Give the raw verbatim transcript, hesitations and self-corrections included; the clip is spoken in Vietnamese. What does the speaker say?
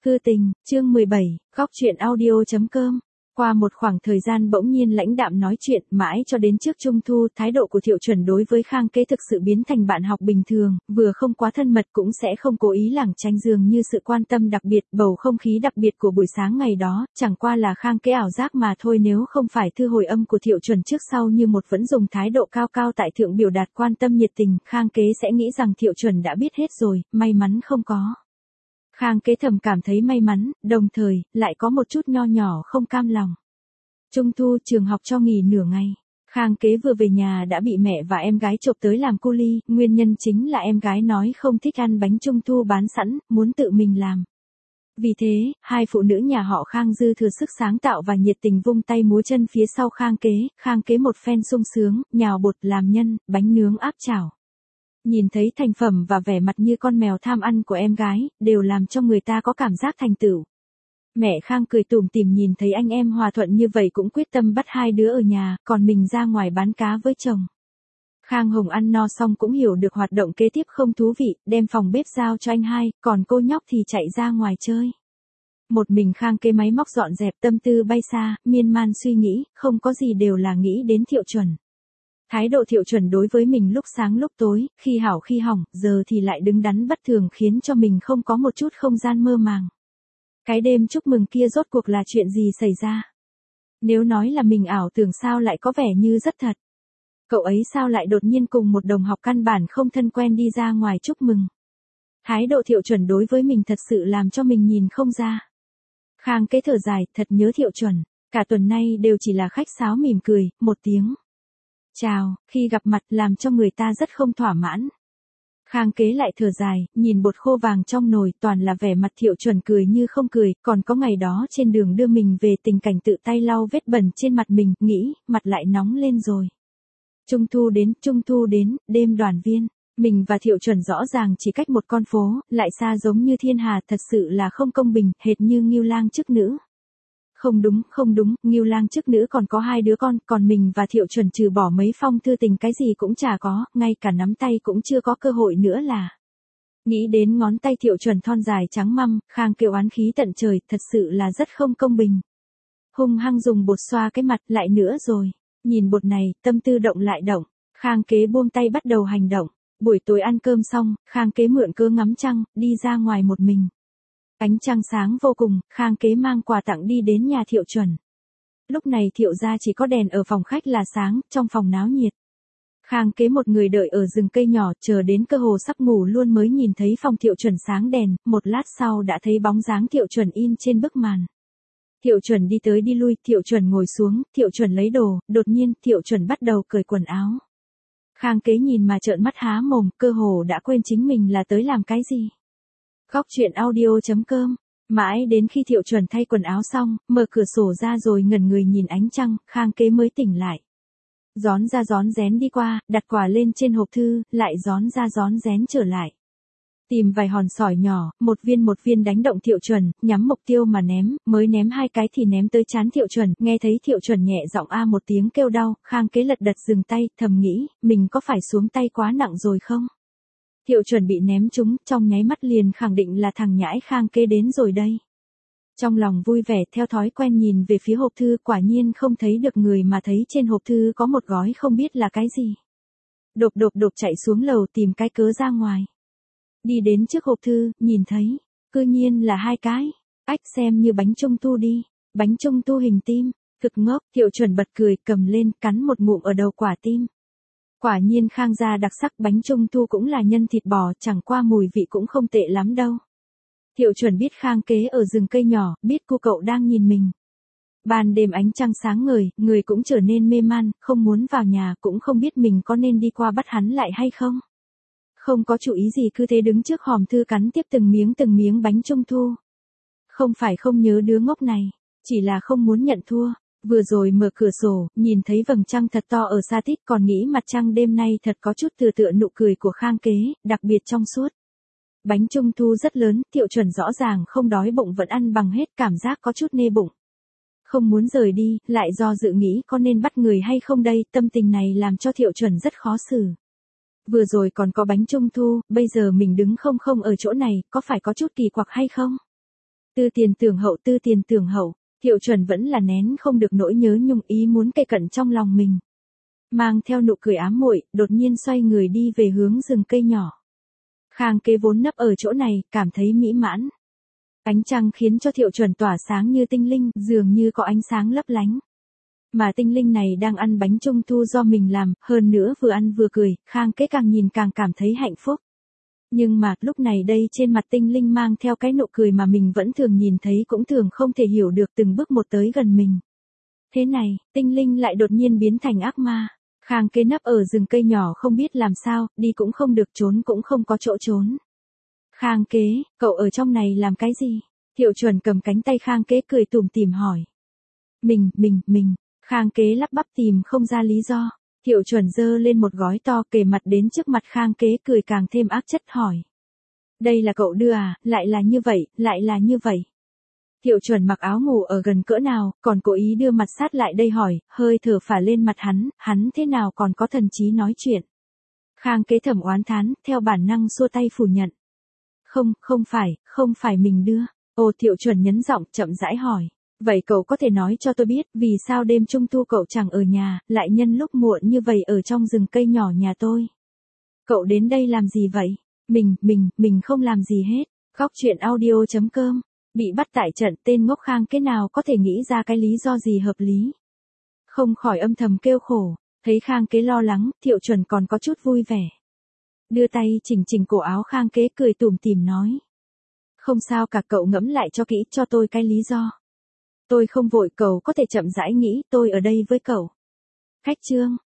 Cư tình, chương mười bảy, góc chuyện audio chấm com. Qua một khoảng thời gian bỗng nhiên lãnh đạm nói chuyện, mãi cho đến trước Trung thu, thái độ của Thiệu Chuẩn đối với Khang Kế thực sự biến thành bạn học bình thường, vừa không quá thân mật cũng sẽ không cố ý lảng tránh, dường như sự quan tâm đặc biệt, bầu không khí đặc biệt của buổi sáng ngày đó, chẳng qua là Khang Kế ảo giác mà thôi. Nếu không phải thư hồi âm của Thiệu Chuẩn trước sau như một vẫn dùng thái độ cao cao tại thượng biểu đạt quan tâm nhiệt tình, Khang Kế sẽ nghĩ rằng Thiệu Chuẩn đã biết hết rồi, may mắn không có. Khang Kế thầm cảm thấy may mắn, đồng thời, lại có một chút nho nhỏ không cam lòng. Trung thu trường học cho nghỉ nửa ngày. Khang Kế vừa về nhà đã bị mẹ và em gái chộp tới làm cu li, nguyên nhân chính là em gái nói không thích ăn bánh Trung thu bán sẵn, muốn tự mình làm. Vì thế, hai phụ nữ nhà họ Khang dư thừa sức sáng tạo và nhiệt tình vung tay múa chân phía sau Khang Kế, Khang Kế một phen sung sướng, nhào bột làm nhân, bánh nướng áp chảo. Nhìn thấy thành phẩm và vẻ mặt như con mèo tham ăn của em gái, đều làm cho người ta có cảm giác thành tựu. Mẹ Khang cười tủm tỉm nhìn thấy anh em hòa thuận như vậy cũng quyết tâm bắt hai đứa ở nhà, còn mình ra ngoài bán cá với chồng. Khang Hồng ăn no xong cũng hiểu được hoạt động kế tiếp không thú vị, đem phòng bếp giao cho anh hai, còn cô nhóc thì chạy ra ngoài chơi. Một mình Khang Kế máy móc dọn dẹp, tâm tư bay xa, miên man suy nghĩ, không có gì đều là nghĩ đến Thiệu Chuẩn. Thái độ Thiệu Chuẩn đối với mình lúc sáng lúc tối, khi hảo khi hỏng, giờ thì lại đứng đắn bất thường khiến cho mình không có một chút không gian mơ màng. Cái đêm chúc mừng kia rốt cuộc là chuyện gì xảy ra? Nếu nói là mình ảo tưởng sao lại có vẻ như rất thật. Cậu ấy sao lại đột nhiên cùng một đồng học căn bản không thân quen đi ra ngoài chúc mừng? Thái độ Thiệu Chuẩn đối với mình thật sự làm cho mình nhìn không ra. Khang Kế thở dài, thật nhớ Thiệu Chuẩn, cả tuần nay đều chỉ là khách sáo mỉm cười, một tiếng chào, khi gặp mặt làm cho người ta rất không thỏa mãn. Khang Kế lại thở dài, nhìn bột khô vàng trong nồi, toàn là vẻ mặt Thiệu Chuẩn cười như không cười, còn có ngày đó trên đường đưa mình về tình cảnh tự tay lau vết bẩn trên mặt mình, nghĩ, mặt lại nóng lên rồi. Trung thu đến, Trung thu đến, đêm đoàn viên, mình và Thiệu Chuẩn rõ ràng chỉ cách một con phố, lại xa giống như thiên hà, thật sự là không công bình, hệt như Ngưu Lang chức nữ. Không đúng, không đúng, Ngưu Lang chức nữ còn có hai đứa con, còn mình và Thiệu Chuẩn trừ bỏ mấy phong thư tình cái gì cũng chả có, ngay cả nắm tay cũng chưa có cơ hội nữa là. Nghĩ đến ngón tay Thiệu Chuẩn thon dài trắng măm, Khang Kế oán khí tận trời, thật sự là rất không công bình. Hung hăng dùng bột xoa cái mặt, lại nữa rồi. Nhìn bột này, tâm tư động lại động, Khang Kế buông tay bắt đầu hành động. Buổi tối ăn cơm xong, Khang Kế mượn cớ ngắm trăng, đi ra ngoài một mình. Ánh trăng sáng vô cùng, Khang Kế mang quà tặng đi đến nhà Thiệu Chuẩn. Lúc này Thiệu gia chỉ có đèn ở phòng khách là sáng, trong phòng náo nhiệt. Khang Kế một người đợi ở rừng cây nhỏ, chờ đến cơ hồ sắp ngủ luôn mới nhìn thấy phòng Thiệu Chuẩn sáng đèn, một lát sau đã thấy bóng dáng Thiệu Chuẩn in trên bức màn. Thiệu Chuẩn đi tới đi lui, Thiệu Chuẩn ngồi xuống, Thiệu Chuẩn lấy đồ, đột nhiên Thiệu Chuẩn bắt đầu cởi quần áo. Khang Kế nhìn mà trợn mắt há mồm, cơ hồ đã quên chính mình là tới làm cái gì. Góc chuyện audio chấm com. Mãi đến khi Thiệu Chuẩn thay quần áo xong, mở cửa sổ ra rồi ngẩn người nhìn ánh trăng, Khang Kế mới tỉnh lại. Rón ra rón rén đi qua, đặt quà lên trên hộp thư, lại rón ra rón rén trở lại. Tìm vài hòn sỏi nhỏ, một viên một viên đánh động Thiệu Chuẩn, nhắm mục tiêu mà ném, mới ném hai cái thì ném tới trán Thiệu Chuẩn, nghe thấy Thiệu Chuẩn nhẹ giọng a một tiếng kêu đau, Khang Kế lật đật dừng tay, thầm nghĩ, mình có phải xuống tay quá nặng rồi không? Thiệu Chuẩn bị ném chúng, trong nháy mắt liền khẳng định là thằng nhãi Khang Kế đến rồi đây. Trong lòng vui vẻ, theo thói quen nhìn về phía hộp thư, quả nhiên không thấy được người mà thấy trên hộp thư có một gói không biết là cái gì. Đột đột đột chạy xuống lầu tìm cái cớ ra ngoài. Đi đến trước hộp thư, nhìn thấy, cư nhiên là hai cái, ách xem như bánh trung thu đi, bánh trung thu hình tim, thực ngốc, Thiệu Chuẩn bật cười, cầm lên, cắn một ngụm ở đầu quả tim. Quả nhiên Khang gia đặc sắc bánh trung thu cũng là nhân thịt bò, chẳng qua mùi vị cũng không tệ lắm đâu. Thiệu Chuẩn biết Khang Kế ở rừng cây nhỏ, biết cô cậu đang nhìn mình. Ban đêm ánh trăng sáng ngời, người cũng trở nên mê man, không muốn vào nhà, cũng không biết mình có nên đi qua bắt hắn lại hay không. Không có chủ ý gì cứ thế đứng trước hòm thư cắn tiếp từng miếng từng miếng bánh trung thu. Không phải không nhớ đứa ngốc này, chỉ là không muốn nhận thua. Vừa rồi mở cửa sổ, nhìn thấy vầng trăng thật to ở xa tít, còn nghĩ mặt trăng đêm nay thật có chút tựa tựa nụ cười của Khang Kế, đặc biệt trong suốt. Bánh trung thu rất lớn, Thiệu Chuẩn rõ ràng không đói bụng vẫn ăn bằng hết, cảm giác có chút nê bụng. Không muốn rời đi, lại do dự nghĩ có nên bắt người hay không đây, tâm tình này làm cho Thiệu Chuẩn rất khó xử. Vừa rồi còn có bánh trung thu, bây giờ mình đứng không không ở chỗ này, có phải có chút kỳ quặc hay không? Tư tiền tưởng hậu, tư tiền tưởng hậu, Thiệu Chuẩn vẫn là nén không được nỗi nhớ nhung ý muốn cây cận trong lòng mình. Mang theo nụ cười ám muội, đột nhiên xoay người đi về hướng rừng cây nhỏ. Khang Kế vốn nấp ở chỗ này, cảm thấy mỹ mãn. Ánh trăng khiến cho Thiệu Chuẩn tỏa sáng như tinh linh, dường như có ánh sáng lấp lánh. Mà tinh linh này đang ăn bánh trung thu do mình làm, hơn nữa vừa ăn vừa cười, Khang Kế càng nhìn càng cảm thấy hạnh phúc. Nhưng mà, lúc này đây trên mặt tinh linh mang theo cái nụ cười mà mình vẫn thường nhìn thấy cũng thường không thể hiểu được từng bước một tới gần mình. Thế này, tinh linh lại đột nhiên biến thành ác ma. Khang Kế nấp ở rừng cây nhỏ không biết làm sao, đi cũng không được, trốn cũng không có chỗ trốn. Khang Kế, cậu ở trong này làm cái gì? Thiệu Chuẩn cầm cánh tay Khang Kế cười tủm tỉm hỏi. Mình, mình, mình, Khang Kế lắp bắp tìm không ra lý do. Thiệu Chuẩn giơ lên một gói to kề mặt đến trước mặt Khang Kế cười càng thêm ác chất hỏi. Đây là cậu đưa à, lại là như vậy, lại là như vậy. Thiệu Chuẩn mặc áo ngủ ở gần cỡ nào, còn cố ý đưa mặt sát lại đây hỏi, hơi thở phả lên mặt hắn, hắn thế nào còn có thần trí nói chuyện. Khang Kế thầm oán thán, theo bản năng xua tay phủ nhận. Không, không phải, không phải mình đưa. Ồ, Thiệu Chuẩn nhấn giọng chậm rãi hỏi. Vậy cậu có thể nói cho tôi biết vì sao đêm trung thu cậu chẳng ở nhà, lại nhân lúc muộn như vậy ở trong rừng cây nhỏ nhà tôi. Cậu đến đây làm gì vậy? Mình, mình, mình không làm gì hết. Góc truyện audio chấm com. Bị bắt tại trận, tên ngốc Khang Kế nào có thể nghĩ ra cái lý do gì hợp lý. Không khỏi âm thầm kêu khổ, thấy Khang Kế lo lắng, Thiệu Chuẩn còn có chút vui vẻ. Đưa tay chỉnh chỉnh cổ áo Khang Kế cười tủm tỉm nói. Không sao cả, cậu ngẫm lại cho kỹ cho tôi cái lý do. Tôi không vội, cậu có thể chậm rãi nghĩ, tôi ở đây với cậu. Khách chương.